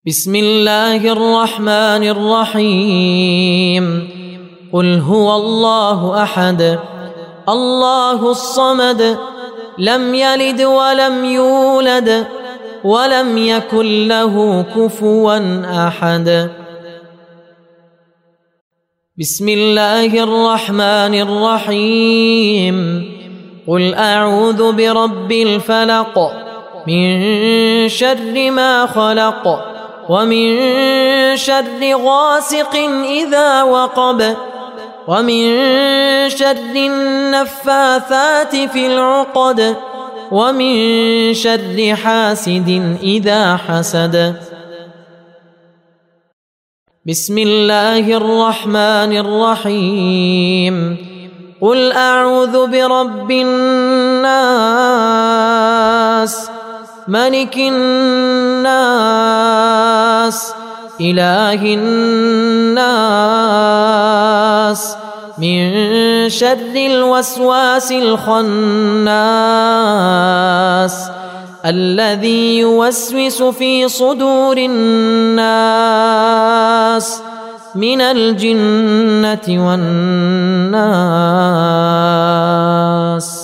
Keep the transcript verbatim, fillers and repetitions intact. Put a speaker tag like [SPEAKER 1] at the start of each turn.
[SPEAKER 1] بسم الله الرحمن الرحيم. قل هو الله أحد الله الصمد لم يلد ولم يولد ولم يكن له كفوا أحد. بسم الله الرحمن الرحيم. قل أعوذ برب الفلق من شر ما خلق ومن شر غاسق إذا وقب ومن شر النفاثات في العقد ومن شر حاسد إذا حسد. بسم الله الرحمن الرحيم. قل أعوذ برب الناس ملك الناس إله الناس من شر الوسواس الخناس الذي يوسوس في صدور الناس من الجنة والناس.